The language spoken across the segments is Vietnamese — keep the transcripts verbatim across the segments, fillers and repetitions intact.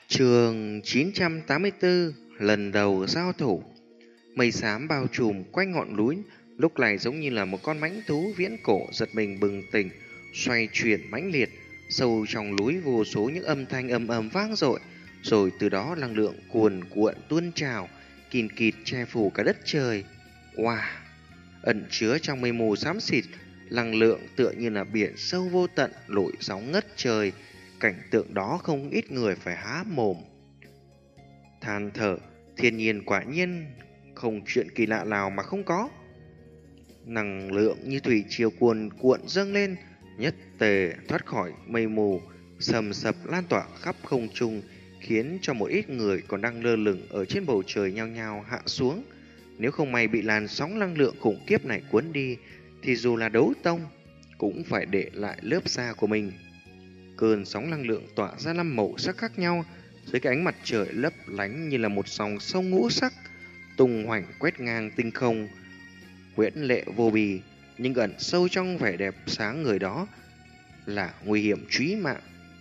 Chương chín trăm tám mươi tư, lần đầu giao thủ. Mây xám bao trùm quanh ngọn núi, lúc này giống như là một con mãnh thú viễn cổ giật mình bừng tỉnh, xoay chuyển mãnh liệt. Sâu trong núi vô số những âm thanh ầm ầm vang dội, rồi từ đó năng lượng cuồn cuộn tuôn trào, kín kịt che phủ cả đất trời. Wow! Ẩn chứa trong mây mù xám xịt, năng lượng tựa như là biển sâu vô tận nổi sóng ngất trời. Cảnh tượng đó không ít người phải há mồm than thở, thiên nhiên quả nhiên không chuyện kỳ lạ nào mà không có. Năng lượng như thủy triều cuồn cuộn dâng lên, nhất tề thoát khỏi mây mù, sầm sập lan tỏa khắp không trung, khiến cho một ít người còn đang lơ lửng ở trên bầu trời nhao nhao hạ xuống. Nếu không may bị làn sóng năng lượng khủng khiếp này cuốn đi, thì dù là đấu tông cũng phải để lại lớp da của mình. Cơn sóng năng lượng tỏa ra năm màu sắc khác nhau dưới cái ánh mặt trời lấp lánh như là một dòng sông ngũ sắc, tung hoành quét ngang tinh không, huyễn lệ vô bì, nhưng ẩn sâu trong vẻ đẹp sáng người đó là nguy hiểm chí mạng.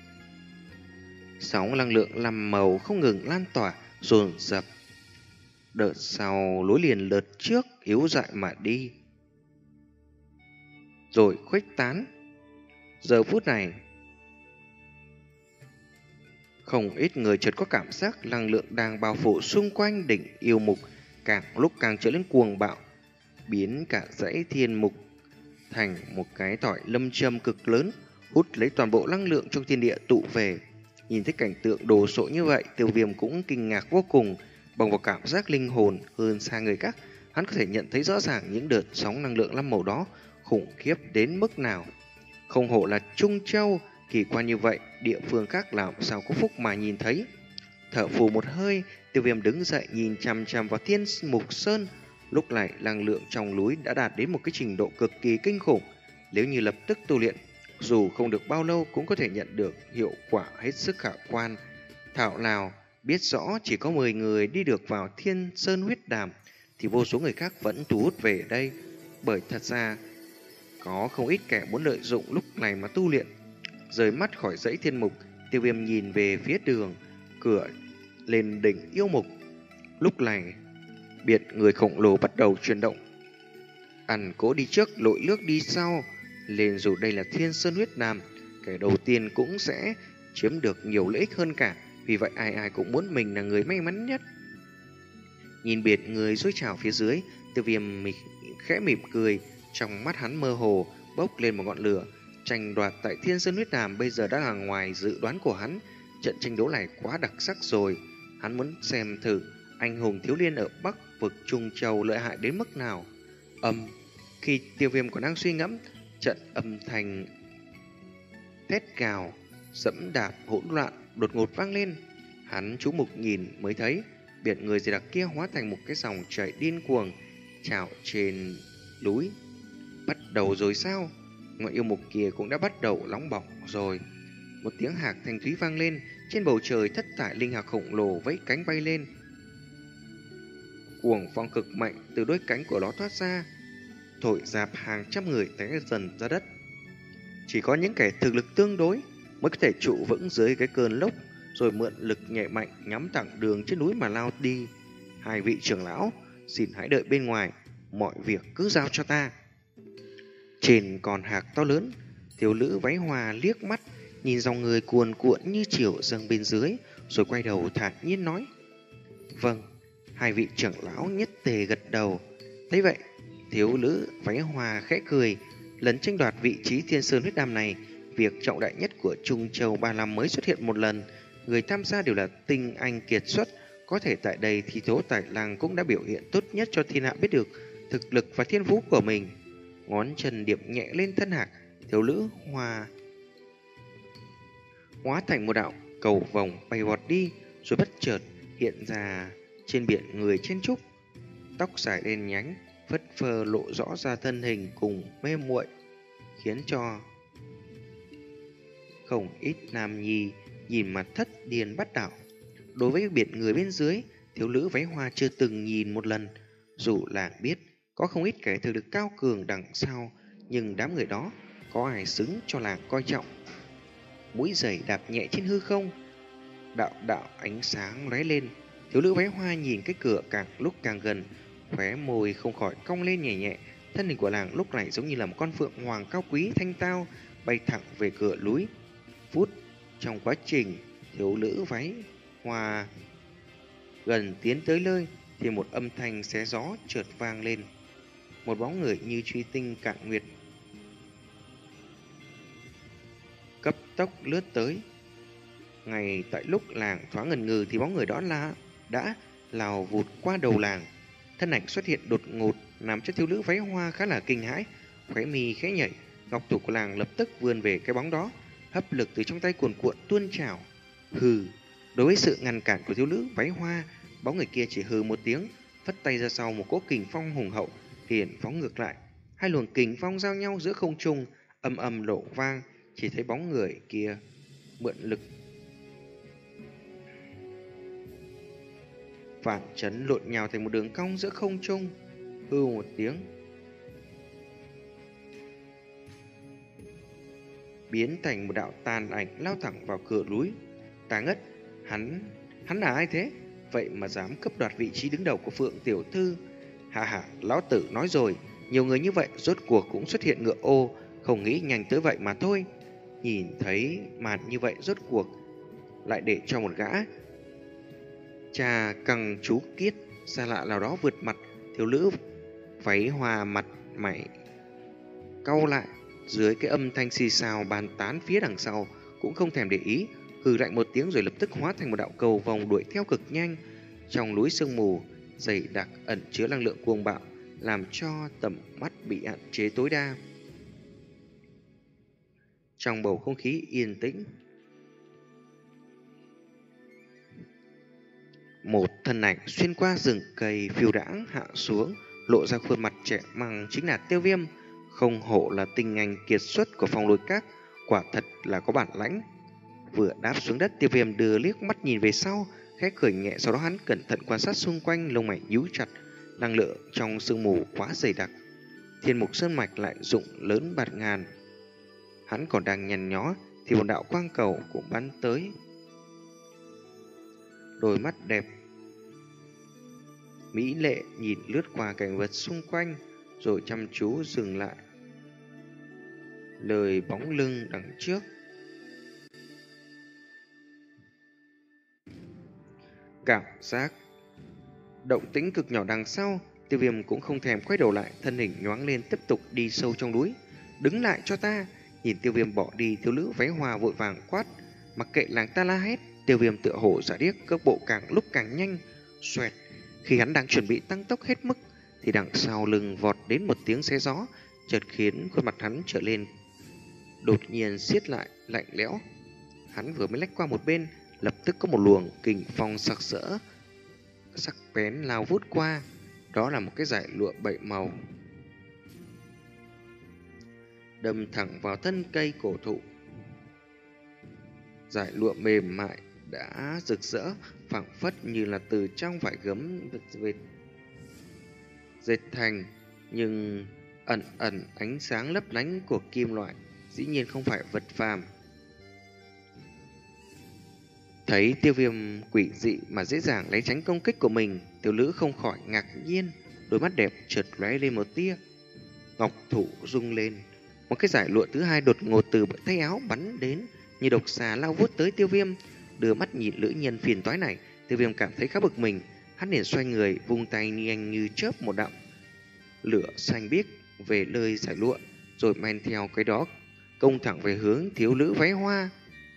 Sóng năng lượng năm màu không ngừng lan tỏa, dồn dập, đợt sau nối liền đợt trước yếu dại mà đi, rồi khuếch tán. Giờ phút này, không ít người chợt có cảm giác năng lượng đang bao phủ xung quanh đỉnh yêu mục, càng lúc càng trở nên cuồng bạo, biến cả dãy thiên mục thành một cái tỏi lâm châm cực lớn, hút lấy toàn bộ năng lượng trong thiên địa tụ về. Nhìn thấy cảnh tượng đồ sộ như vậy, Tiêu Viêm cũng kinh ngạc vô cùng. Bằng vào cảm giác linh hồn hơn xa người khác, hắn có thể nhận thấy rõ ràng những đợt sóng năng lượng năm màu đó khủng khiếp đến mức nào. Không hổ là Trung Châu, kỳ quan như vậy, địa phương khác làm sao có phúc mà nhìn thấy. Thở phù một hơi, Tiêu Viêm đứng dậy nhìn chằm chằm vào Thiên Mục Sơn. Lúc này năng lượng trong núi đã đạt đến một cái trình độ cực kỳ kinh khủng. Nếu như lập tức tu luyện, dù không được bao lâu cũng có thể nhận được hiệu quả hết sức khả quan. Thảo nào biết rõ chỉ có mười người đi được vào Thiên Sơn huyết đàm, thì vô số người khác vẫn thu hút về đây. Bởi thật ra có không ít kẻ muốn lợi dụng lúc này mà tu luyện. Rời mắt khỏi dãy thiên mục, Tiêu Viêm nhìn về phía đường cửa lên đỉnh yêu mục. Lúc này biệt người khổng lồ bắt đầu chuyển động, ẩn cố đi trước, lội nước đi sau. Nên dù đây là Thiên Sơn huyết đàm, kẻ đầu tiên cũng sẽ chiếm được nhiều lợi ích hơn cả. Vì vậy ai ai cũng muốn mình là người may mắn nhất. Nhìn biệt người dối trào phía dưới, Tiêu Viêm mịch, khẽ mỉm cười. Trong mắt hắn mơ hồ bốc lên một ngọn lửa. Tranh đoạt tại Thiên Sơn huyết đàm bây giờ đã là ngoài dự đoán của hắn. Trận tranh đấu này quá đặc sắc rồi. Hắn muốn xem thử anh hùng thiếu niên ở Bắc vực Trung Châu lợi hại đến mức nào. Âm Khi Tiêu Viêm còn đang suy ngẫm, trận âm thanh thét gào, dẫm đạp hỗn loạn đột ngột vang lên. Hắn chú mục nhìn mới thấy biệt người dày đặc kia hóa thành một cái dòng chảy điên cuồng trào trên núi. Bắt đầu rồi sao? Ngọn yêu mục kia cũng đã bắt đầu nóng bỏng rồi. Một tiếng hạc thanh thúy vang lên, trên bầu trời thất thải linh hạc khổng lồ vẫy cánh bay lên. Cuồng phong cực mạnh từ đôi cánh của nó thoát ra, thổi dạp hàng trăm người té dần ra đất. Chỉ có những kẻ thực lực tương đối mới có thể trụ vững dưới cái cơn lốc, rồi mượn lực nhẹ mạnh nhắm thẳng đường trên núi mà lao đi. Hai vị trưởng lão, xin hãy đợi bên ngoài, mọi việc cứ giao cho ta. Trên con hạc to lớn, thiếu nữ váy hoa liếc mắt nhìn dòng người cuồn cuộn như chiều dâng bên dưới, rồi quay đầu thản nhiên nói: Vâng. Hai vị trưởng lão nhất tề gật đầu. Thấy vậy, thiếu nữ váy hoa khẽ cười. Lần tranh đoạt vị trí Thiên Sơn huyết đàm này, việc trọng đại nhất của Trung Châu ba năm mới xuất hiện một lần. Người tham gia đều là tinh anh kiệt xuất, có thể tại đây thì Tố Tài Lang cũng đã biểu hiện tốt nhất cho thiên hạ biết được thực lực và thiên phú của mình. Ngón chân điểm nhẹ lên thân hạc, thiếu nữ hoa hóa thành một đạo cầu vòng bay vọt đi, rồi bất chợt hiện ra trên biển người chen trúc. Tóc dài đen nhánh phất phơ lộ rõ ra thân hình cùng mê muội, khiến cho không ít nam nhi nhìn mà thất điên bắt đảo. Đối với biển người bên dưới, thiếu nữ váy hoa chưa từng nhìn một lần. Dù là biết có không ít kẻ thực lực cao cường đằng sau, nhưng đám người đó có ai xứng cho làng coi trọng. Mũi giày đạp nhẹ trên hư không, đạo đạo ánh sáng lóe lên. Thiếu nữ váy hoa nhìn cái cửa càng lúc càng gần, khóe môi không khỏi cong lên nhẹ nhẹ. Thân hình của nàng lúc này giống như là một con phượng hoàng cao quý thanh tao, bay thẳng về cửa núi. Phút trong quá trình thiếu nữ váy hoa gần tiến tới nơi thì một âm thanh xé gió chợt vang lên. Một bóng người như truy tinh cạn nguyệt cấp tốc lướt tới. Ngay tại lúc làng thoáng ngần ngừ thì bóng người đó là đã lao vụt qua đầu làng. Thân ảnh xuất hiện đột ngột làm cho thiếu nữ váy hoa khá là kinh hãi, khóe mi khẽ nhảy. Ngọc thủ của làng lập tức vươn về cái bóng đó, hấp lực từ trong tay cuồn cuộn tuôn trào. Hừ, đối với sự ngăn cản của thiếu nữ váy hoa, bóng người kia chỉ hừ một tiếng, phất tay ra sau một cỗ kình phong hùng hậu, liền phóng ngược lại. Hai luồng kình phong giao nhau giữa không trung, âm âm nổ vang. Chỉ thấy bóng người kia mượn lực phản chấn lộn nhào thành một đường cong giữa không trung. Hư một tiếng, biến thành một đạo tàn ảnh lao thẳng vào cửa núi. Ta ngất, hắn, hắn là ai thế? Vậy mà dám cướp đoạt vị trí đứng đầu của Phượng tiểu thư. Hà hà, lão tử nói rồi, nhiều người như vậy rốt cuộc cũng xuất hiện ngựa ô, không nghĩ nhanh tới vậy mà thôi. Nhìn thấy màn như vậy rốt cuộc lại để cho một gã cha căng chú kiết xa lạ nào đó vượt mặt. Thiếu nữ váy hoa mặt mày cau lại, dưới cái âm thanh xì xào bàn tán phía đằng sau cũng không thèm để ý, hừ lạnh một tiếng rồi lập tức hóa thành một đạo cầu vòng đuổi theo cực nhanh. Trong núi sương mù dày đặc ẩn chứa năng lượng cuồng bạo, làm cho tầm mắt bị hạn chế tối đa. Trong bầu không khí yên tĩnh, một thân ảnh xuyên qua rừng cây phiêu đãng hạ xuống, lộ ra khuôn mặt trẻ măng chính là Tiêu Viêm. Không hổ là tinh anh kiệt xuất của Phong Lôi Các, quả thật là có bản lãnh. Vừa đáp xuống đất, Tiêu Viêm đưa liếc mắt nhìn về sau, khẽ cười nhẹ, sau đó hắn cẩn thận quan sát xung quanh, lông mày nhíu chặt. Năng lượng trong sương mù quá dày đặc, Thiên Mục Sơn Mạch lại rụng lớn bạt ngàn. Hắn còn đang nhằn nhó thì một đạo quang cầu cũng bắn tới. Đôi mắt đẹp mỹ lệ nhìn lướt qua cảnh vật xung quanh, rồi chăm chú dừng lại lời bóng lưng đằng trước. Cảm giác động tĩnh cực nhỏ đằng sau, Tiêu Viêm cũng không thèm quay đầu lại, thân hình nhoáng lên tiếp tục đi sâu trong núi. Đứng lại cho ta! Nhìn Tiêu Viêm bỏ đi, thiếu nữ váy hoa vội vàng quát. Mặc kệ làng ta la hét, Tiêu Viêm tựa hổ giả điếc, cước bộ càng lúc càng nhanh. Xoẹt! Khi hắn đang chuẩn bị tăng tốc hết mức thì đằng sau lưng vọt đến một tiếng xé gió, chợt khiến khuôn mặt hắn trở lên đột nhiên siết lại, lạnh lẽo. Hắn vừa mới lách qua một bên, lập tức có một luồng kình phong sặc sỡ sắc bén lao vút qua. Đó là một cái dải lụa bảy màu đâm thẳng vào thân cây cổ thụ. Dải lụa mềm mại đã rực rỡ, phảng phất như là từ trong vải gấm dệt dệt thành, nhưng ẩn ẩn ánh sáng lấp lánh của kim loại, dĩ nhiên không phải vật phàm. Thấy Tiêu Viêm quỷ dị mà dễ dàng né tránh công kích của mình, tiểu nữ không khỏi ngạc nhiên, đôi mắt đẹp chợt lóe lên một tia. Ngọc thủ rung lên, một cái dải lụa thứ hai đột ngột từ tay áo bắn đến, như độc xà lao vút tới Tiêu Viêm. Đưa mắt nhìn nữ nhân phiền toái này, Tiêu Viêm cảm thấy khá bực mình. Hắn liền xoay người, vung tay nhanh như chớp một đạo lửa xanh biếc về nơi dải lụa, rồi men theo cái đó công thẳng về hướng thiếu nữ váy hoa.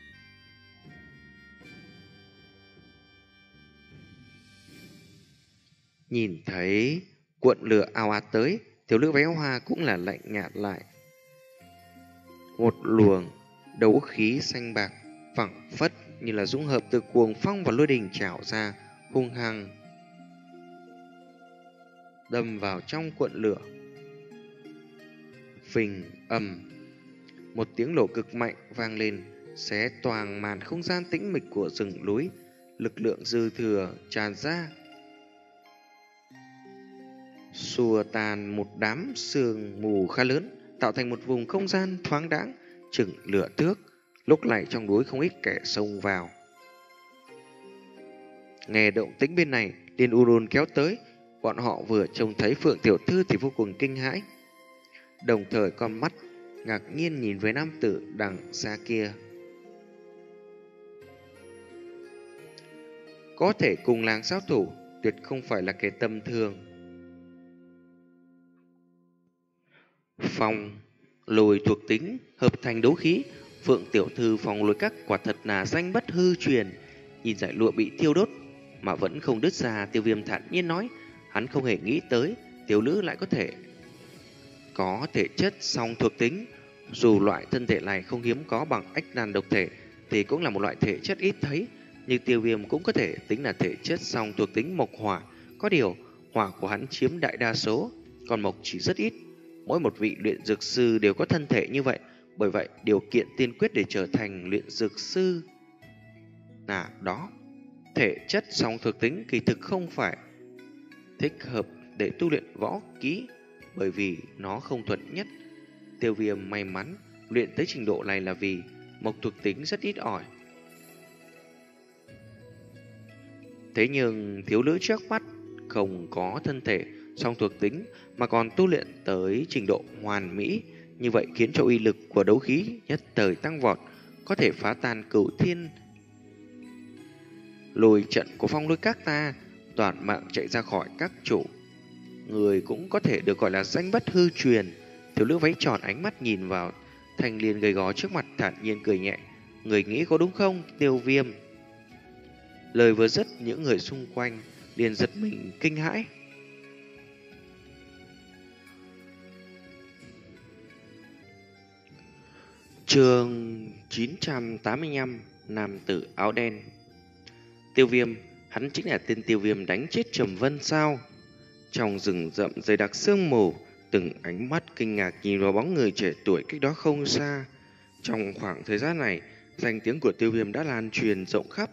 Nhìn thấy cuộn lửa ào ạt tới, thiếu nữ váy hoa cũng là lạnh nhạt lại. Một luồng đấu khí xanh bạc phẳng phất như là dung hợp từ cuồng phong và lôi đình trào ra, hung hăng đâm vào trong cuộn lửa. Phình ầm, một tiếng nổ cực mạnh vang lên, xé toang màn không gian tĩnh mịch của rừng núi. Lực lượng dư thừa tràn ra, xua tan một đám sương mù khá lớn, tạo thành một vùng không gian thoáng đãng chừng lửa thước. Lúc này trong núi không ít kẻ xông vào. Nghe động tĩnh bên này, liền ùn ùn kéo tới. Bọn họ vừa trông thấy Phượng tiểu thư thì vô cùng kinh hãi, đồng thời con mắt ngạc nhiên nhìn với nam tử đằng xa kia. Có thể cùng làng giao thủ, tuyệt không phải là kẻ tầm thường. Phong lùi thuộc tính hợp thành đấu khí, Phượng tiểu thư phong lùi các quả thật là danh bất hư truyền. Nhìn dải lụa bị thiêu đốt mà vẫn không đứt ra, Tiêu Viêm thản nhiên nói, hắn không hề nghĩ tới tiểu nữ lại có thể có thể chất song thuộc tính. Dù loại thân thể này không hiếm có bằng ách nan độc thể thì cũng là một loại thể chất ít thấy, nhưng Tiêu Viêm cũng có thể tính là thể chất song thuộc tính mộc hỏa. Có điều hỏa của hắn chiếm đại đa số, còn mộc chỉ rất ít. Mỗi một vị luyện dược sư đều có thân thể như vậy, bởi vậy điều kiện tiên quyết để trở thành luyện dược sư là đó. Thể chất song thuộc tính kỳ thực không phải thích hợp để tu luyện võ kỹ, bởi vì nó không thuận nhất. Tiêu Viêm may mắn luyện tới trình độ này là vì mộc thuộc tính rất ít ỏi. Thế nhưng thiếu nữ trước mắt không có thân thể song thuộc tính mà còn tu luyện tới trình độ hoàn mỹ, như vậy khiến cho uy lực của đấu khí nhất thời tăng vọt, có thể phá tan cửu thiên lùi trận của phong lôi các ta, toàn mạng chạy ra khỏi các chủ. Người cũng có thể được gọi là danh bất hư truyền. Thiếu nữ váy tròn ánh mắt nhìn vào thanh niên gầy gò trước mặt, thản nhiên cười nhẹ. Người nghĩ có đúng không, Tiêu Viêm? Lời vừa dứt, những người xung quanh liền giật mình kinh hãi. Chương chín trăm tám mươi lăm, nam tử áo đen. Tiêu Viêm, hắn chính là tên Tiêu Viêm đánh chết Trầm Vân sao? Trong rừng rậm dày đặc sương mù, từng ánh mắt kinh ngạc nhìn vào bóng người trẻ tuổi cách đó không xa. Trong khoảng thời gian này, danh tiếng của Tiêu Viêm đã lan truyền rộng khắp.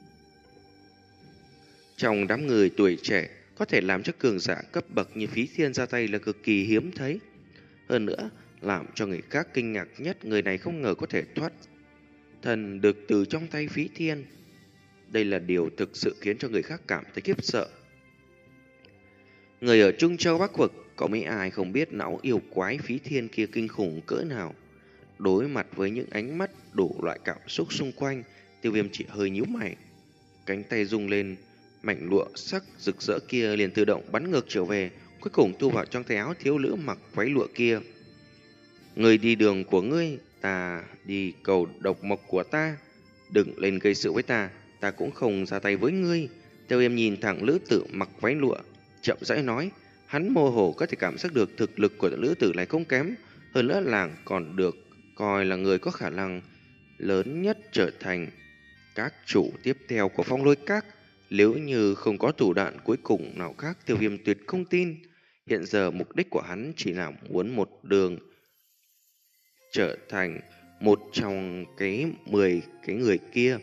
Trong đám người tuổi trẻ, có thể làm cho cường giả cấp bậc như Phí Thiên ra tay là cực kỳ hiếm thấy. Hơn nữa, làm cho người khác kinh ngạc nhất, người này không ngờ có thể thoát thần được từ trong tay Phí Thiên. Đây là điều thực sự khiến cho người khác cảm thấy khiếp sợ. Người ở Trung Châu Bắc Vực, có mấy ai không biết não yêu quái Phí Thiên kia kinh khủng cỡ nào. Đối mặt với những ánh mắt đủ loại cảm xúc xung quanh, Tiêu Viêm chỉ hơi nhíu mày. Cánh tay rung lên, mảnh lụa sắc rực rỡ kia liền tự động bắn ngược trở về, cuối cùng thu vào trong tay áo thiếu nữ mặc váy lụa kia. Người đi đường của ngươi, ta đi cầu độc mộc của ta. Đừng lên gây sự với ta, ta cũng không ra tay với ngươi. Tiêu Viêm nhìn thẳng nữ tử mặc váy lụa, chậm rãi nói. Hắn mơ hồ có thể cảm giác được thực lực của nữ tử này không kém, hơn nữa làng còn được coi là người có khả năng lớn nhất trở thành các chủ tiếp theo của Phong Lôi Các. Nếu như không có thủ đoạn cuối cùng nào khác, Tiêu Viêm tuyệt không tin. Hiện giờ mục đích của hắn chỉ là muốn một đường trở thành một trong cái mười cái người kia,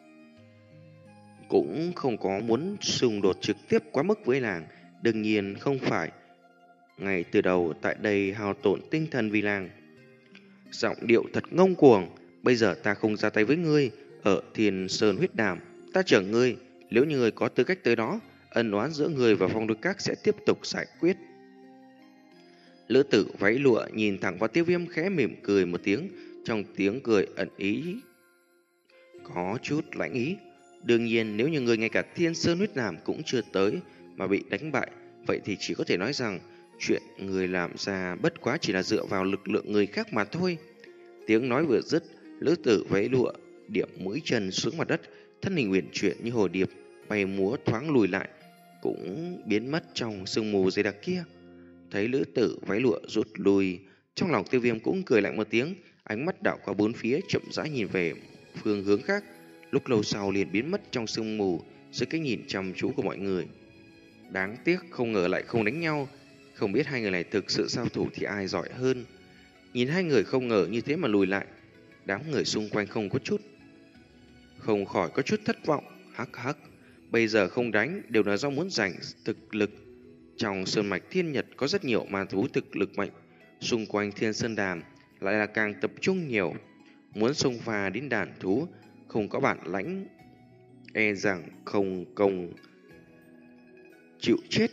cũng không có muốn xung đột trực tiếp quá mức với làng. Đương nhiên không phải ngay từ đầu tại đây hao tổn tinh thần vì làng. Giọng điệu thật ngông cuồng. Bây giờ ta không ra tay với ngươi, ở Thiên Sơn Huyết Đàm ta chở ngươi. Nếu như ngươi có tư cách tới đó, ân oán giữa ngươi và Phong Lôi Các sẽ tiếp tục giải quyết. Lữ tử váy lụa nhìn thẳng vào Tiêu Viêm, khẽ mỉm cười một tiếng, trong tiếng cười ẩn ý có chút lãnh ý. Đương nhiên, nếu như ngươi ngay cả Thiên Sơn Huyết Đàm cũng chưa tới mà bị đánh bại, vậy thì chỉ có thể nói rằng chuyện người làm ra bất quá chỉ là dựa vào lực lượng người khác mà thôi. Tiếng nói vừa dứt, lữ tử váy lụa điểm mũi chân xuống mặt đất, thân hình uyển chuyển như hồ điệp bay múa, thoáng lùi lại cũng biến mất trong sương mù dày đặc kia. Thấy lữ tử váy lụa rút lui, trong lòng Tiêu Viêm cũng cười lạnh một tiếng, ánh mắt đảo qua bốn phía, chậm rãi nhìn về phương hướng khác, lúc lâu sau liền biến mất trong sương mù dưới cái nhìn chăm chú của mọi người. Đáng tiếc không ngờ lại không đánh nhau. Không biết hai người này thực sự giao thủ thì ai giỏi hơn. Nhìn hai người không ngờ như thế mà lùi lại, đám người xung quanh không có chút không khỏi có chút thất vọng. Hắc hắc, bây giờ không đánh đều là do muốn giành thực lực. Trong sơn mạch thiên nhật có rất nhiều ma thú thực lực mạnh, xung quanh Thiên Sơn Đàm lại là càng tập trung nhiều. Muốn xông pha đến đàn thú, không có bản lãnh e rằng không công chịu chết.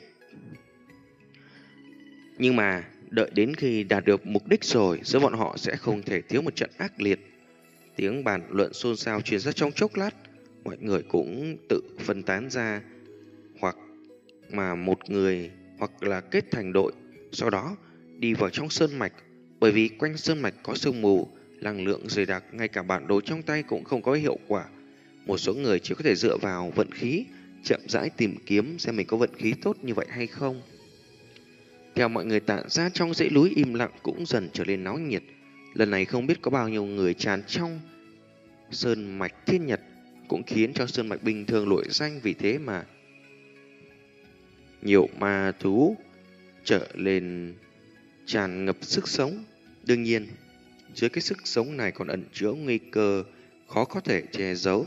Nhưng mà đợi đến khi đạt được mục đích rồi, giữa bọn họ sẽ không thể thiếu một trận ác liệt. Tiếng bàn luận xôn xao truyền ra trong chốc lát, mọi người cũng tự phân tán ra, hoặc mà một người hoặc là kết thành đội, sau đó đi vào trong sơn mạch. Bởi vì quanh sơn mạch có sương mù, năng lượng dày đặc, ngay cả bản đồ trong tay cũng không có hiệu quả. Một số người chỉ có thể dựa vào vận khí, chậm rãi tìm kiếm xem mình có vận khí tốt như vậy hay không. Theo mọi người tản ra, trong dãy núi im lặng cũng dần trở nên náo nhiệt. Lần này không biết có bao nhiêu người tràn trong sơn mạch thiên nhật, cũng khiến cho sơn mạch bình thường nổi danh vì thế mà nhiều ma thú trở lên tràn ngập sức sống. Đương nhiên, dưới cái sức sống này còn ẩn chứa nguy cơ khó có thể che giấu.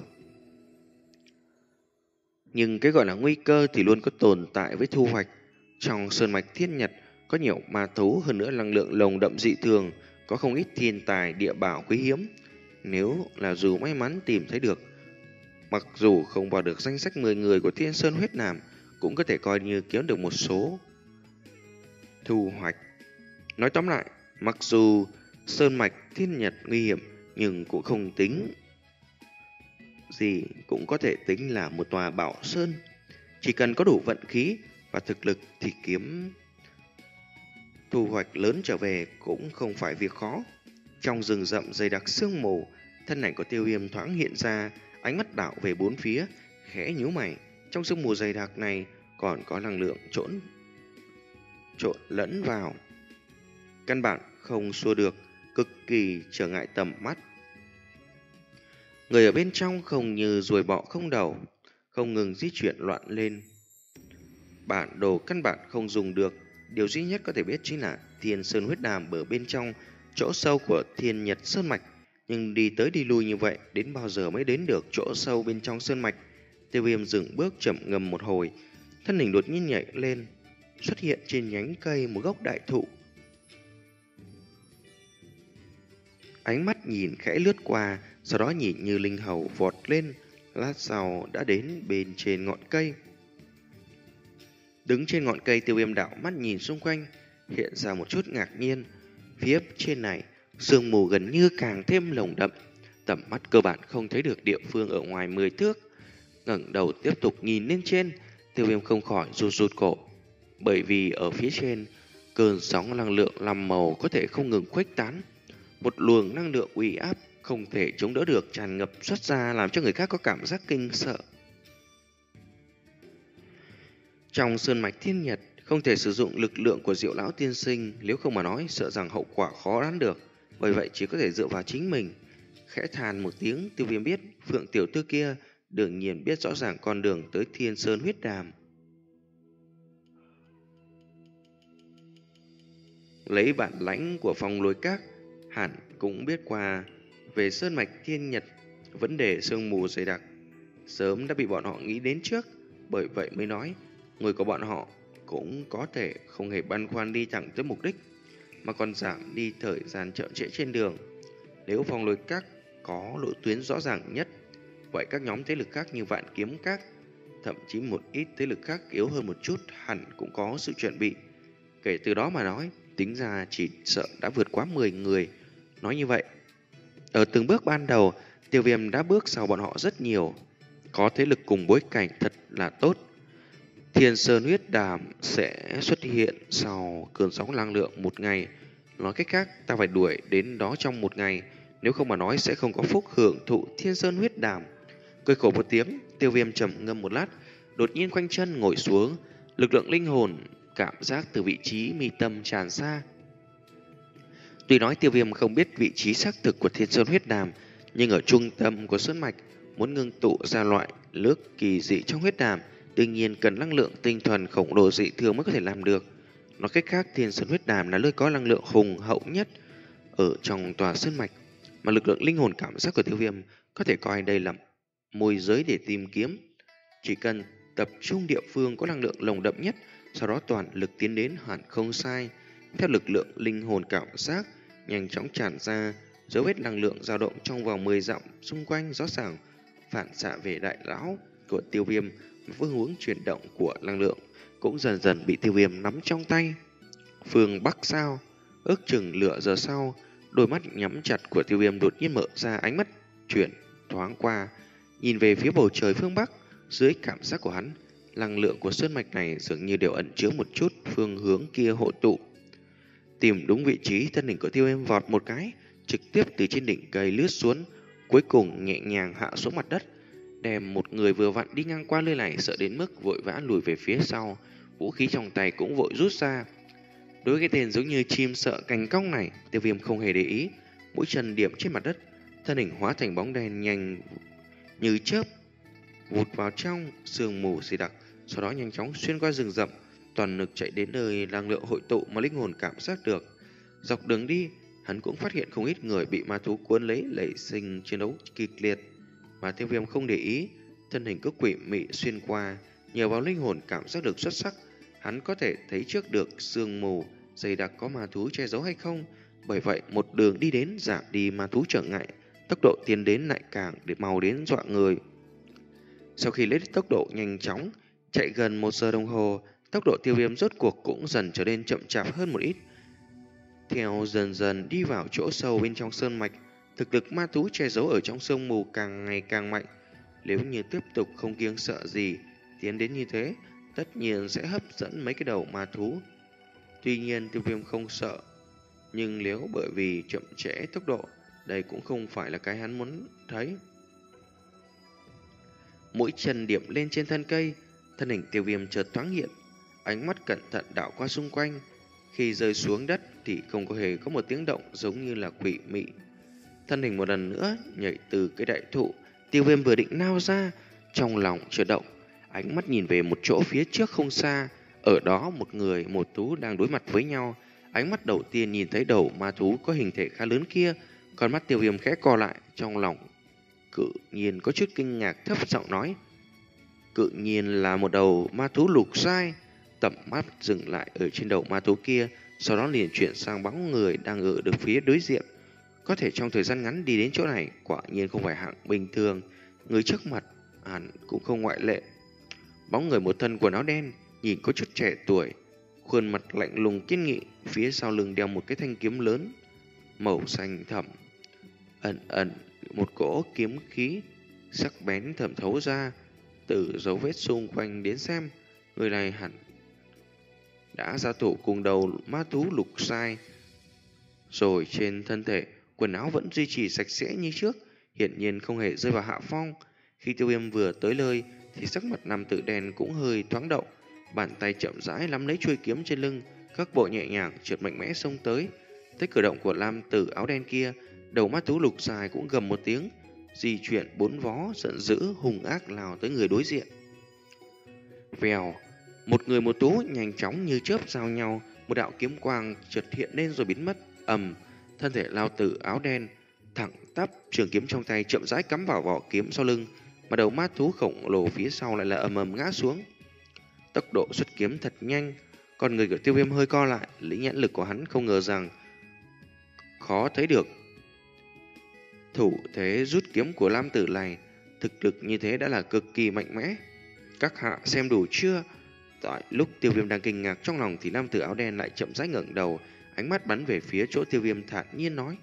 Nhưng cái gọi là nguy cơ thì luôn có tồn tại với thu hoạch. Trong sơn mạch thiên nhật có nhiều ma thú, hơn nữa năng lượng lồng đậm dị thường, có không ít thiên tài địa bảo quý hiếm. Nếu là dù may mắn tìm thấy được, mặc dù không vào được danh sách mười người của Thiên Sơn Huyết Nam, cũng có thể coi như kiếm được một số thu hoạch. Nói tóm lại, mặc dù sơn mạch thiên nhật nguy hiểm nhưng cũng không tính gì, cũng có thể tính là một tòa bảo sơn. Chỉ cần có đủ vận khí và thực lực thì kiếm thu hoạch lớn trở về cũng không phải việc khó. Trong rừng rậm dày đặc sương mù, thân ảnh của Tiêu Viêm thoáng hiện ra, ánh mắt đảo về bốn phía, khẽ nhíu mày. Trong sương mù dày đặc này còn có năng lượng trộn trộn lẫn vào, căn bản không xua được, cực kỳ trở ngại tầm mắt. Người ở bên trong không như ruồi bọ không đầu, không ngừng di chuyển loạn lên. Bản đồ căn bản không dùng được, điều duy nhất có thể biết chính là Thiên Sơn Huyết Đàm ở bên trong chỗ sâu của Thiên Nhật Sơn Mạch. Nhưng đi tới đi lui như vậy, đến bao giờ mới đến được chỗ sâu bên trong sơn mạch? Tiêu Viêm dừng bước chậm ngầm một hồi, thân hình đột nhiên nhảy lên, xuất hiện trên nhánh cây một gốc đại thụ. Ánh mắt nhìn khẽ lướt qua, sau đó nhìn như linh hầu vọt lên, lát sau đã đến bên trên ngọn cây. Đứng trên ngọn cây, Tiêu Viêm đảo mắt nhìn xung quanh, hiện ra một chút ngạc nhiên. Phía trên này, sương mù gần như càng thêm nồng đậm, tầm mắt cơ bản không thấy được địa phương ở ngoài mười thước. Ngẩng đầu tiếp tục nhìn lên trên, Tiêu Viêm không khỏi rụt rụt cổ, bởi vì ở phía trên, cơn sóng năng lượng năm màu có thể không ngừng khuếch tán. Một luồng năng lượng uy áp không thể chống đỡ được tràn ngập xuất ra, làm cho người khác có cảm giác kinh sợ. Trong sơn mạch thiên nhật, không thể sử dụng lực lượng của Diệu lão tiên sinh, nếu không mà nói sợ rằng hậu quả khó đoán được. Bởi vậy chỉ có thể dựa vào chính mình. Khẽ than một tiếng, Tiêu Viêm biết Phượng tiểu thư kia đương nhiên biết rõ ràng con đường tới Thiên Sơn Huyết Đàm. Lấy bản lãnh của Phong Lôi Các, hẳn cũng biết qua về sơn mạch thiên nhật, vấn đề sương mù dày đặc sớm đã bị bọn họ nghĩ đến trước. Bởi vậy mới nói, người của bọn họ cũng có thể không hề băn khoăn đi thẳng tới mục đích, mà còn giảm đi thời gian chậm trễ trên đường. Nếu Phong Lôi Các có lộ tuyến rõ ràng nhất, vậy các nhóm thế lực khác như Vạn Kiếm Các, thậm chí một ít thế lực khác yếu hơn một chút, hẳn cũng có sự chuẩn bị. Kể từ đó mà nói, tính ra chỉ sợ đã vượt quá mười người. Nói như vậy, ở từng bước ban đầu, Tiêu Viêm đã bước sau bọn họ rất nhiều. Có thế lực cùng bối cảnh thật là tốt. Thiên Sơn Huyết Đàm sẽ xuất hiện sau cơn sóng năng lượng một ngày. Nói cách khác, ta phải đuổi đến đó trong một ngày, nếu không mà nói sẽ không có phúc hưởng thụ Thiên Sơn Huyết Đàm. Cười khổ một tiếng, Tiêu Viêm trầm ngâm một lát, đột nhiên khoanh chân ngồi xuống, lực lượng linh hồn cảm giác từ vị trí mi tâm tràn ra. Tuy nói Tiêu Viêm không biết vị trí xác thực của Thiên Sơn Huyết Đàm, nhưng ở trung tâm của sơn mạch, muốn ngưng tụ ra loại nước kỳ dị trong huyết đàm, đương nhiên cần năng lượng tinh thuần khổng lồ dị thường mới có thể làm được. Nói cách khác, Thiên Sơn Huyết Đàm là nơi có năng lượng hùng hậu nhất ở trong tòa sơn mạch, mà lực lượng linh hồn cảm giác của Tiêu Viêm có thể coi đây là môi giới để tìm kiếm. Chỉ cần tập trung địa phương có năng lượng lồng đậm nhất, sau đó toàn lực tiến đến hẳn không sai. Theo lực lượng linh hồn cảm giác nhanh chóng tràn ra, dấu vết năng lượng dao động trong vòng mười dặm xung quanh rõ ràng phản xạ về đại lão của Tiêu Viêm, phương hướng chuyển động của năng lượng cũng dần dần bị Tiêu Viêm nắm trong tay. Phương Bắc sao? Ước chừng nửa giờ sau, đôi mắt nhắm chặt của Tiêu Viêm đột nhiên mở ra, ánh mắt chuyển thoáng qua, nhìn về phía bầu trời phương Bắc. Dưới cảm giác của hắn, năng lượng của sơn mạch này dường như đều ẩn chứa một chút phương hướng kia hội tụ. Tìm đúng vị trí, thân hình của Tiêu Viêm vọt một cái, trực tiếp từ trên đỉnh cây lướt xuống, cuối cùng nhẹ nhàng hạ xuống mặt đất, đem một người vừa vặn đi ngang qua nơi này sợ đến mức vội vã lùi về phía sau, vũ khí trong tay cũng vội rút ra. Đối với cái tên giống như chim sợ cành cong này, Tiêu Viêm không hề để ý, mũi chân điểm trên mặt đất, thân hình hóa thành bóng đen nhanh như chớp, vụt vào trong sương mù dày đặc, sau đó nhanh chóng xuyên qua rừng rậm, toàn lực chạy đến nơi năng lượng hội tụ mà linh hồn cảm giác được. Dọc đường đi, hắn cũng phát hiện không ít người bị ma thú cuốn lấy, nảy sinh chiến đấu kịch liệt, mà Tiêu Viêm không để ý, thân hình cứ quỷ mị xuyên qua, nhờ vào linh hồn cảm giác được xuất sắc, hắn có thể thấy trước được sương mù dày đặc có ma thú che giấu hay không. Bởi vậy, một đường đi đến giảm đi ma thú trở ngại, tốc độ tiến đến lại càng để mau đến dọa người. Sau khi lấy tốc độ nhanh chóng, chạy gần một giờ đồng hồ, tốc độ Tiêu Viêm rốt cuộc cũng dần trở nên chậm chạp hơn một ít. Theo dần dần đi vào chỗ sâu bên trong sơn mạch, thực lực ma thú che giấu ở trong sương mù càng ngày càng mạnh. Nếu như tiếp tục không kiêng sợ gì tiến đến như thế, tất nhiên sẽ hấp dẫn mấy cái đầu ma thú. Tuy nhiên Tiêu Viêm không sợ, nhưng nếu bởi vì chậm trễ tốc độ, đây cũng không phải là cái hắn muốn thấy. Mũi chân điểm lên trên thân cây, thân hình Tiêu Viêm chợt thoáng hiện, ánh mắt cẩn thận đảo qua xung quanh. Khi rơi xuống đất thì không có hề có một tiếng động, giống như là quỷ mị. Thân hình một lần nữa nhảy từ cái đại thụ, Tiêu Viêm vừa định nao ra, trong lòng chợt động, ánh mắt nhìn về một chỗ phía trước không xa. Ở đó một người một thú đang đối mặt với nhau. Ánh mắt đầu tiên nhìn thấy đầu ma thú có hình thể khá lớn kia, con mắt Tiêu Viêm khẽ co lại, trong lòng cự nhiên có chút kinh ngạc, thấp giọng nói: cự nhiên là một đầu ma thú lục giai. Tầm mắt dừng lại ở trên đầu ma thú kia, sau đó liền chuyển sang bóng người đang ở được phía đối diện. Có thể trong thời gian ngắn đi đến chỗ này, quả nhiên không phải hạng bình thường. Người trước mặt hẳn cũng không ngoại lệ. Bóng người một thân quần áo đen, nhìn có chút trẻ tuổi, khuôn mặt lạnh lùng kiên nghị, phía sau lưng đeo một cái thanh kiếm lớn màu xanh thẳm, ẩn ẩn một cỗ kiếm khí sắc bén thẩm thấu ra. Từ dấu vết xung quanh đến xem, người này hẳn đã giao thủ cùng đầu ma thú lục sai. Rồi trên thân thể, quần áo vẫn duy trì sạch sẽ như trước, hiển nhiên không hề rơi vào hạ phong. Khi Tiêu Viêm vừa tới nơi thì sắc mặt nam tử đen cũng hơi thoáng động, bàn tay chậm rãi nắm lấy chuôi kiếm trên lưng, các bộ nhẹ nhàng trượt mạnh mẽ xông tới. Thấy cử động của nam tử áo đen kia, đầu ma thú lục dài cũng gầm một tiếng, di chuyển bốn vó, giận dữ hung ác lao tới người đối diện. Vèo, một người một thú nhanh chóng như chớp giao nhau, một đạo kiếm quang chợt hiện lên rồi biến mất. Ầm, thân thể lao tử áo đen thẳng tắp, trường kiếm trong tay chậm rãi cắm vào vỏ kiếm sau lưng, mà đầu ma thú khổng lồ phía sau lại là ầm ầm ngã xuống. Tốc độ xuất kiếm thật nhanh, con người của Tiêu Viêm hơi co lại, lý nhãn lực của hắn không ngờ rằng khó thấy được thủ thế rút kiếm của nam tử này, thực lực như thế đã là cực kỳ mạnh mẽ. Các hạ xem đủ chưa? Tại lúc Tiêu Viêm đang kinh ngạc trong lòng thì nam tử áo đen lại chậm rãi ngẩng đầu, ánh mắt bắn về phía chỗ Tiêu Viêm, thản nhiên nói.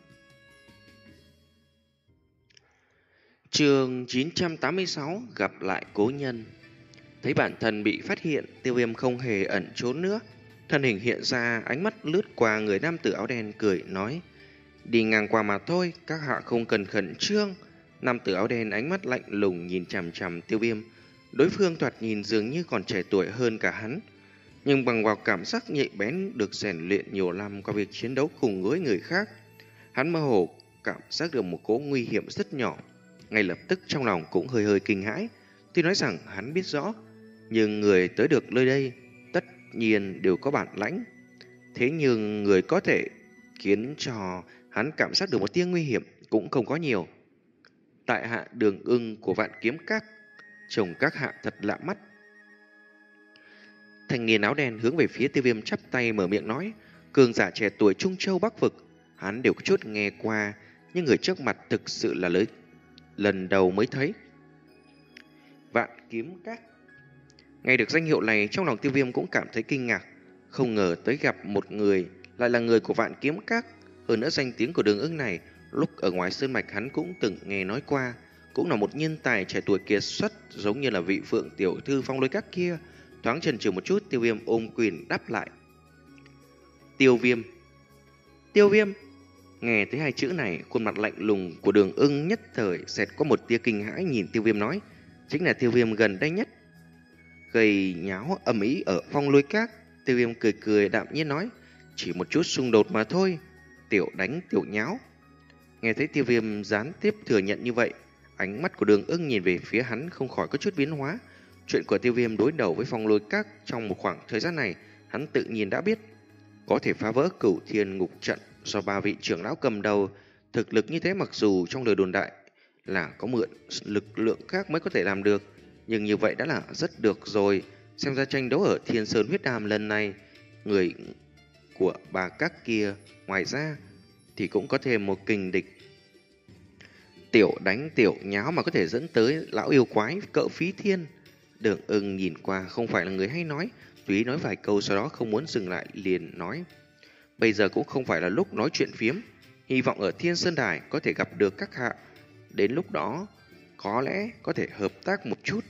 Chương chín trăm tám mươi sáu, gặp lại cố nhân. Thấy bản thân bị phát hiện, Tiêu Viêm không hề ẩn trốn nữa, thân hình hiện ra, ánh mắt lướt qua người nam tử áo đen, cười nói: đi ngang qua mà thôi, các hạ không cần khẩn trương. Nam tử áo đen ánh mắt lạnh lùng nhìn chằm chằm Tiêu Viêm. Đối phương thoạt nhìn dường như còn trẻ tuổi hơn cả hắn, nhưng bằng vào cảm giác nhạy bén được rèn luyện nhiều năm qua việc chiến đấu cùng với người khác, hắn mơ hồ cảm giác được một cỗ nguy hiểm rất nhỏ. Ngay lập tức trong lòng cũng hơi hơi kinh hãi. Tuy nói rằng hắn biết rõ, nhưng người tới được nơi đây tất nhiên đều có bản lãnh. Thế nhưng người có thể khiến cho hắn cảm giác được một tia nguy hiểm cũng không có nhiều. Tại hạ Đường Ưng của Vạn Kiếm Các, trông các hạ thật lạ mắt. Thanh niên áo đen hướng về phía Tiêu Viêm chắp tay mở miệng nói. Cường giả trẻ tuổi Trung Châu Bắc Vực, hắn đều có chút nghe qua, nhưng người trước mặt thực sự là lời lần đầu mới thấy. Vạn Kiếm Các. Nghe được danh hiệu này, trong lòng Tiêu Viêm cũng cảm thấy kinh ngạc, không ngờ tới gặp một người lại là người của Vạn Kiếm Các. Hơn nữa danh tiếng của Đường Ưng này, lúc ở ngoài sơn mạch hắn cũng từng nghe nói qua, cũng là một nhân tài trẻ tuổi kiệt xuất, giống như là vị Phượng tiểu thư Phong Lôi Các kia. Thoáng chần chừ một chút, Tiêu Viêm ôm quyền đáp lại. Tiêu Viêm. Tiêu Viêm. Nghe thấy hai chữ này, khuôn mặt lạnh lùng của Đường Ưng nhất thời xẹt qua một tia kinh hãi, nhìn Tiêu Viêm nói, chính là Tiêu Viêm gần đây nhất gây nháo ầm ĩ ở Phong Lôi Các. Tiêu Viêm cười cười đạm nhiên nói, chỉ một chút xung đột mà thôi, tiểu đánh tiểu nháo. Nghe thấy Tiêu Viêm gián tiếp thừa nhận như vậy, ánh mắt của Đường Ưng nhìn về phía hắn không khỏi có chút biến hóa. Chuyện của Tiêu Viêm đối đầu với Phong Lôi Các trong một khoảng thời gian này, hắn tự nhiên đã biết. Có thể phá vỡ Cửu Thiên Ngục Trận do ba vị trưởng lão cầm đầu, thực lực như thế mặc dù trong lời đồn đại là có mượn lực lượng khác mới có thể làm được, nhưng như vậy đã là rất được rồi. Xem ra tranh đấu ở Thiên Sơn Huyết Đàm lần này, người của bà các kia ngoài ra thì cũng có thêm một kình địch. Tiểu đánh tiểu nháo mà có thể dẫn tới lão yêu quái cỡ Phí Thiên. Đường Ưng nhìn qua không phải là người hay nói, tùy nói vài câu sau đó không muốn dừng lại liền nói, bây giờ cũng không phải là lúc nói chuyện phiếm, hy vọng ở Thiên Sơn Đài có thể gặp được các hạ, đến lúc đó có lẽ có thể hợp tác một chút.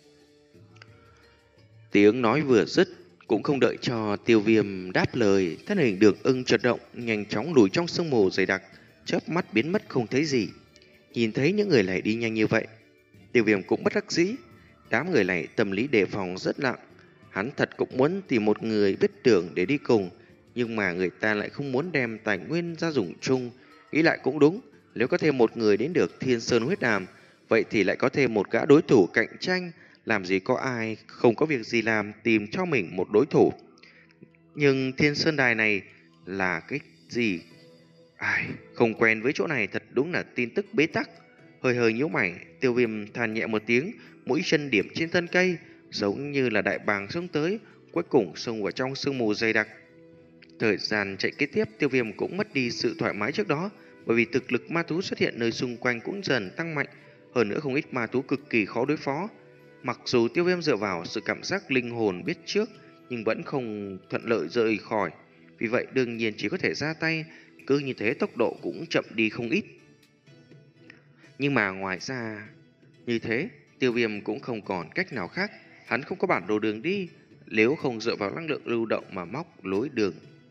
Tiếng nói vừa dứt, cũng không đợi cho Tiêu Viêm đáp lời, thân hình Đường Ưng chợt động, nhanh chóng lùi trong sương mù dày đặc, chớp mắt biến mất không thấy gì. Nhìn thấy những người này đi nhanh như vậy, Tiêu Viêm cũng bất đắc dĩ. Đám người này tâm lý đề phòng rất nặng. Hắn thật cũng muốn tìm một người biết đường để đi cùng, nhưng mà người ta lại không muốn đem tài nguyên ra dùng chung. Nghĩ lại cũng đúng, nếu có thêm một người đến được Thiên Sơn Huyết Đàm, vậy thì lại có thêm một gã đối thủ cạnh tranh. Làm gì có ai không có việc gì làm tìm cho mình một đối thủ. Nhưng Thiên Sơn Đài này là cái gì? Ai, không quen với chỗ này, thật đúng là tin tức bế tắc. Hơi hơi nhíu mày, Tiêu Viêm than nhẹ một tiếng, mũi chân điểm trên thân cây, giống như là đại bàng xông tới, cuối cùng xông vào trong sương mù dày đặc. Thời gian chạy kế tiếp, Tiêu Viêm cũng mất đi sự thoải mái trước đó, bởi vì thực lực ma thú xuất hiện nơi xung quanh cũng dần tăng mạnh, hơn nữa không ít ma thú cực kỳ khó đối phó. Mặc dù Tiêu Viêm dựa vào sự cảm giác linh hồn biết trước, nhưng vẫn không thuận lợi rời khỏi, vì vậy đương nhiên chỉ có thể ra tay, cứ như thế tốc độ cũng chậm đi không ít. Nhưng mà ngoài ra như thế, Tiêu Viêm cũng không còn cách nào khác, hắn không có bản đồ đường đi, nếu không dựa vào năng lượng lưu động mà móc lối đường,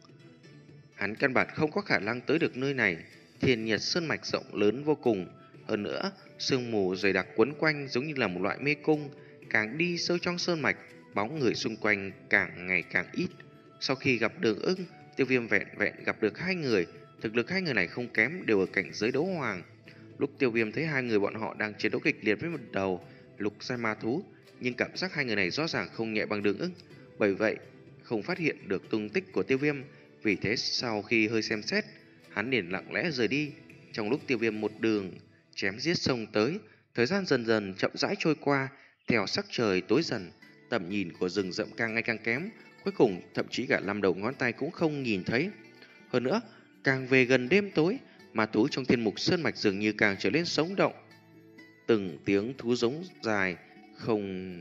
hắn căn bản không có khả năng tới được nơi này. Thiên Nhật Sơn mạch rộng lớn vô cùng, hơn nữa sương mù dày đặc quấn quanh giống như là một loại mê cung, càng đi sâu trong sơn mạch, bóng người xung quanh càng ngày càng ít. Sau khi gặp Đường Ưng, Tiêu Viêm vẹn vẹn gặp được hai người, thực lực hai người này không kém, đều ở cảnh giới đấu hoàng. Lúc Tiêu Viêm thấy hai người bọn họ đang chiến đấu kịch liệt với một đầu lục giai ma thú, nhưng cảm giác hai người này rõ ràng không nhẹ bằng Đường Ưng, bởi vậy không phát hiện được tung tích của Tiêu Viêm. Vì thế sau khi hơi xem xét, hắn liền lặng lẽ rời đi. Trong lúc Tiêu Viêm một đường chém giết xông tới, thời gian dần dần chậm rãi trôi qua, theo sắc trời tối dần, tầm nhìn của rừng rậm càng ngày càng kém, cuối cùng thậm chí cả năm đầu ngón tay cũng không nhìn thấy. Hơn nữa, càng về gần đêm tối, ma thú trong thiên mục sơn mạch dường như càng trở nên sống động. Từng tiếng thú giống dài không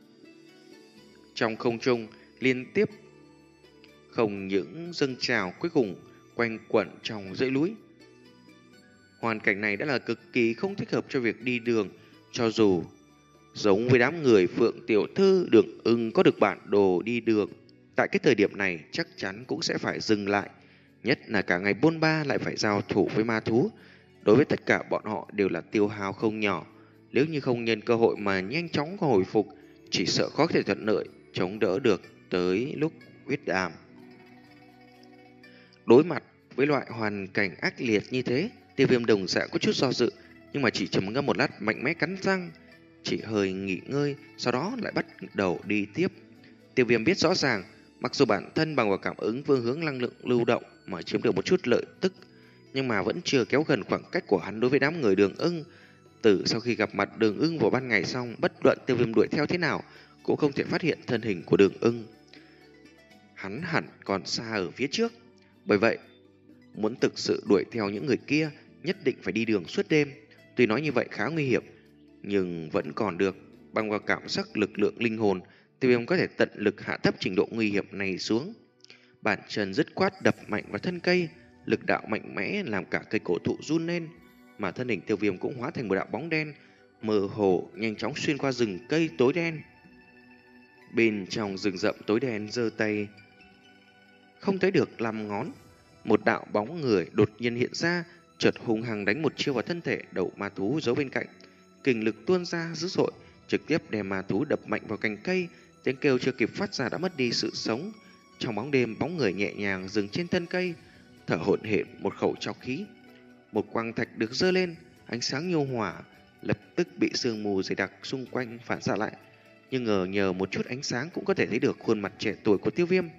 trong không trung liên tiếp không những dâng trào, cuối cùng quanh quẩn trong dãy núi. Hoàn cảnh này đã là cực kỳ không thích hợp cho việc đi đường, cho dù giống với đám người Phượng tiểu thư, Đường Ưng có được bản đồ đi đường, tại cái thời điểm này chắc chắn cũng sẽ phải dừng lại, nhất là cả ngày bôn ba lại phải giao thủ với ma thú. Đối với tất cả bọn họ đều là tiêu hao không nhỏ, nếu như không nhân cơ hội mà nhanh chóng hồi phục, chỉ sợ khó thể thuận lợi chống đỡ được tới lúc huyết đàm. Đối mặt với loại hoàn cảnh ác liệt như thế, Tiêu Viêm đồng dạng có chút do dự, nhưng mà chỉ trầm ngâm một lát mạnh mẽ cắn răng, chỉ hơi nghỉ ngơi, sau đó lại bắt đầu đi tiếp. Tiêu Viêm biết rõ ràng, mặc dù bản thân bằng vào cảm ứng phương hướng năng lượng lưu động mà chiếm được một chút lợi tức, nhưng mà vẫn chưa kéo gần khoảng cách của hắn đối với đám người Đường Ưng. Từ sau khi gặp mặt Đường Ưng vào ban ngày xong, bất luận Tiêu Viêm đuổi theo thế nào cũng không thể phát hiện thân hình của Đường Ưng. Hắn hẳn còn xa ở phía trước, bởi vậy muốn thực sự đuổi theo những người kia, nhất định phải đi đường suốt đêm. Tuy nói như vậy khá nguy hiểm, nhưng vẫn còn được, Bằng vào cảm giác lực lượng linh hồn, Tiêu Viêm có thể tận lực hạ thấp trình độ nguy hiểm này xuống. Bàn chân dứt khoát đập mạnh vào thân cây, lực đạo mạnh mẽ làm cả cây cổ thụ run lên, mà thân hình Tiêu Viêm cũng hóa thành một đạo bóng đen mơ hồ nhanh chóng xuyên qua rừng cây tối đen. Bên trong rừng rậm tối đen, giơ tay không thấy được năm ngón, một đạo bóng người đột nhiên hiện ra, chợt hung hăng đánh một chiêu vào thân thể đầu ma thú giấu bên cạnh. Kình lực tuôn ra dữ dội, trực tiếp đem ma thú đập mạnh vào cành cây. Tiếng kêu chưa kịp phát ra đã mất đi sự sống. Trong bóng đêm, bóng người nhẹ nhàng dừng trên thân cây, thở hổn hển một khẩu trọc khí. Một quang thạch được giơ lên, ánh sáng nhu hòa lập tức bị sương mù dày đặc xung quanh phản xạ lại, nhưng ngờ nhờ một chút ánh sáng cũng có thể thấy được khuôn mặt trẻ tuổi của Tiêu Viêm.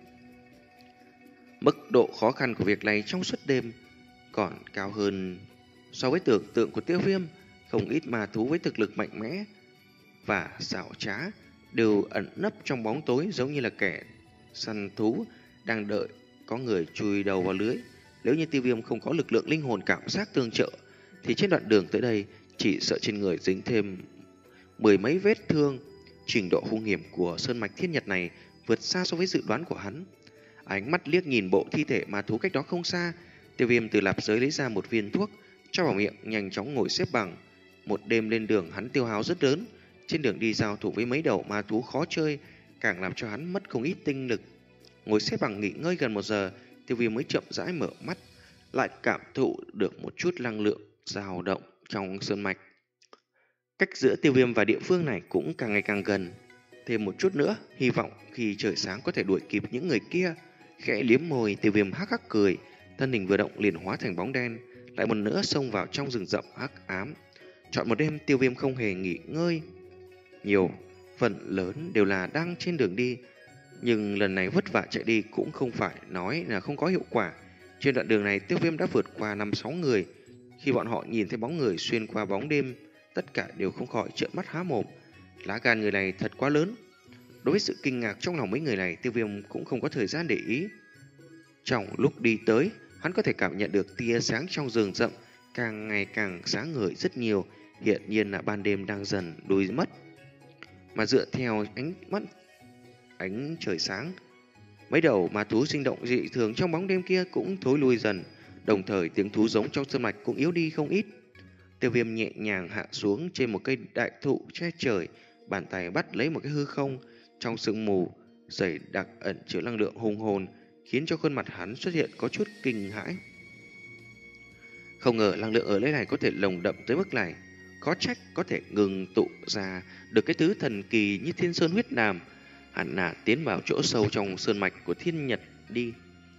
Mức độ khó khăn của việc này trong suốt đêm còn cao hơn so với tưởng tượng của Tiêu Viêm. Không ít ma thú với thực lực mạnh mẽ và xảo trá đều ẩn nấp trong bóng tối, giống như là kẻ săn thú đang đợi có người chui đầu vào lưới. Nếu như Tiêu Viêm không có lực lượng linh hồn cảm giác tương trợ, thì trên đoạn đường tới đây chỉ sợ trên người dính thêm mười mấy vết thương. Trình độ hung hiểm của sơn mạch thiên nhật này vượt xa so với dự đoán của hắn. Ánh mắt liếc nhìn bộ thi thể ma thú cách đó không xa, Tiêu Viêm từ lạp giới lấy ra một viên thuốc, cho vào miệng, nhanh chóng ngồi xếp bằng. Một đêm lên đường hắn tiêu hao rất lớn, trên đường đi giao thủ với mấy đầu ma thú khó chơi, càng làm cho hắn mất không ít tinh lực. Ngồi xếp bằng nghỉ ngơi gần một giờ, Tiêu Viêm mới chậm rãi mở mắt, lại cảm thụ được một chút năng lượng dao động trong sơn mạch. Cách giữa Tiêu Viêm và địa phương này cũng càng ngày càng gần. Thêm một chút nữa, hy vọng khi trời sáng có thể đuổi kịp những người kia. Khẽ liếm môi, Tiêu Viêm hắc hắc cười, thân hình vừa động liền hóa thành bóng đen, lại một nữa xông vào trong rừng rậm hắc ám. Chọn một đêm, Tiêu Viêm không hề nghỉ ngơi nhiều, phần lớn đều là đang trên đường đi, nhưng lần này vất vả chạy đi cũng không phải nói là không có hiệu quả. Trên đoạn đường này, Tiêu Viêm đã vượt qua năm sáu người. Khi bọn họ nhìn thấy bóng người xuyên qua bóng đêm, tất cả đều không khỏi trợn mắt há mồm. Lá gan người này thật quá lớn. Đối với sự kinh ngạc trong lòng mấy người này, Tiêu Viêm cũng không có thời gian để ý. Trong lúc đi tới, hắn có thể cảm nhận được tia sáng trong rừng rậm càng ngày càng sáng ngời rất nhiều, hiện nhiên là ban đêm đang dần đuôi mất. Mà dựa theo ánh mắt ánh trời sáng, mấy đầu ma thú sinh động dị thường trong bóng đêm kia cũng thối lui dần, đồng thời tiếng thú giống trong sơn mạch cũng yếu đi không ít. Tiêu Viêm nhẹ nhàng hạ xuống trên một cây đại thụ che trời, bàn tay bắt lấy một cái hư không, trong sương mù dày đặc ẩn chứa năng lượng hùng hồn, khiến cho khuôn mặt hắn xuất hiện có chút kinh hãi. Không ngờ năng lượng ở nơi này có thể lồng đậm tới mức này, có trách có thể ngừng tụ ra được cái thứ thần kỳ như Thiên Sơn huyết đàm. Hẳn là tiến vào chỗ sâu trong sơn mạch của thiên nhật đi.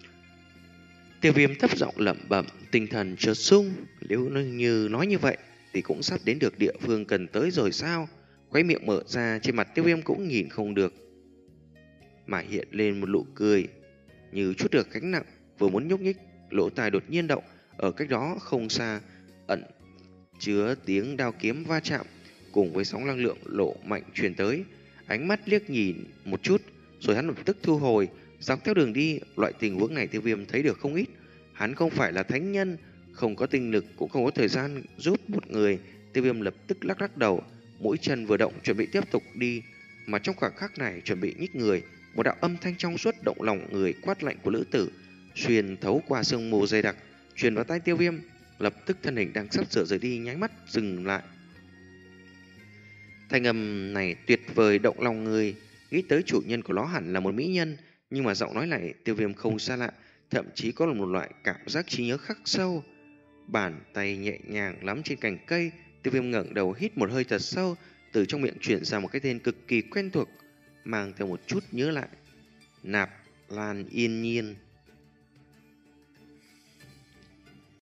Tiêu Viêm thấp giọng lẩm bẩm, tinh thần chợt sung. Nếu như nói như vậy thì cũng sắp đến được địa phương cần tới rồi sao? Khóe miệng mở ra, trên mặt Tiêu Viêm cũng nhìn không được mà hiện lên một nụ cười, như chút được gánh nặng, vừa muốn nhúc nhích, lỗ tai đột nhiên động. Ở cách đó không xa ẩn chứa tiếng đao kiếm va chạm, cùng với sóng năng lượng lộ mạnh truyền tới. Ánh mắt liếc nhìn một chút, rồi hắn lập tức thu hồi. Dọc theo đường đi, loại tình huống này Tiêu Viêm thấy được không ít. Hắn không phải là thánh nhân, không có tinh lực, cũng không có thời gian giúp một người. Tiêu Viêm lập tức lắc lắc đầu, mũi chân vừa động chuẩn bị tiếp tục đi, mà trong khoảng khắc này chuẩn bị nhích người, một đạo âm thanh trong suốt động lòng người quát lạnh của lữ tử xuyên thấu qua sương mù dày đặc truyền vào tai Tiêu Viêm. Lập tức thân hình đang sắp sửa rời đi nháy mắt dừng lại. Thanh âm này tuyệt vời động lòng người, nghĩ tới chủ nhân của nó hẳn là một mỹ nhân, nhưng mà giọng nói này Tiêu Viêm không xa lạ, thậm chí có một loại cảm giác trí nhớ khắc sâu. Bàn tay nhẹ nhàng lắm trên cành cây, Tiêu Viêm ngẩng đầu hít một hơi thật sâu, từ trong miệng chuyển ra một cái tên cực kỳ quen thuộc, mang theo một chút nhớ lại. Nạp Lan Yên Nhiên.